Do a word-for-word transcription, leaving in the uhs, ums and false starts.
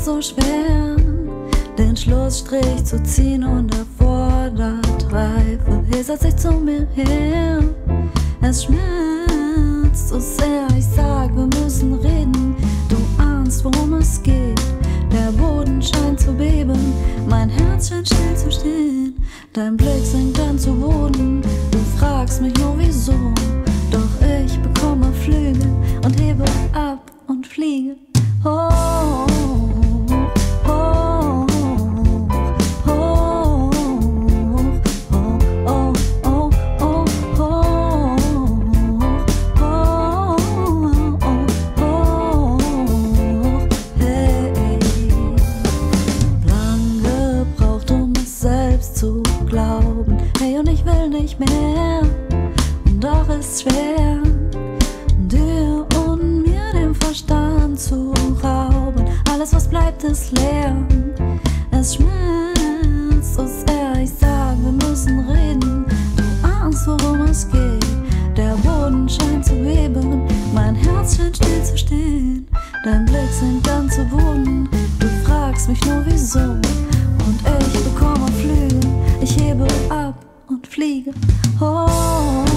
ist so schwer, den Schlussstrich zu ziehen und erfordert Reife. Hier setz dich zu mir her, es schmerzt so sehr. Ich sag, wir müssen reden, du ahnst, worum es geht. Der Boden scheint zu beben, mein Herz scheint still zu stehen. Dein Blick sinkt dann zu Boden, du fragst mich nur wieso. Doch ich bekomme Flügel und hebe ab und fliege. Oh, oh, oh, oh, oh, oh, oh, oh, oh, oh, hey. Lang gebraucht, um es selbst zu glauben. Hey, und ich will nicht mehr, und doch ist schwer, dir und mir den Verstand zu rauben. Alles, was bleibt, ist leer. Es schmerzt so sehr. Ich sag, wir müssen reden. Du ahnst, worum es geht. Der Boden scheint zu beben, mein Herz scheint still zu stehen. Dein Blick sinkt dann zu Boden, du fragst mich nur wieso. Und ich bekomme Flügel, ich hebe ab und fliege. Oh,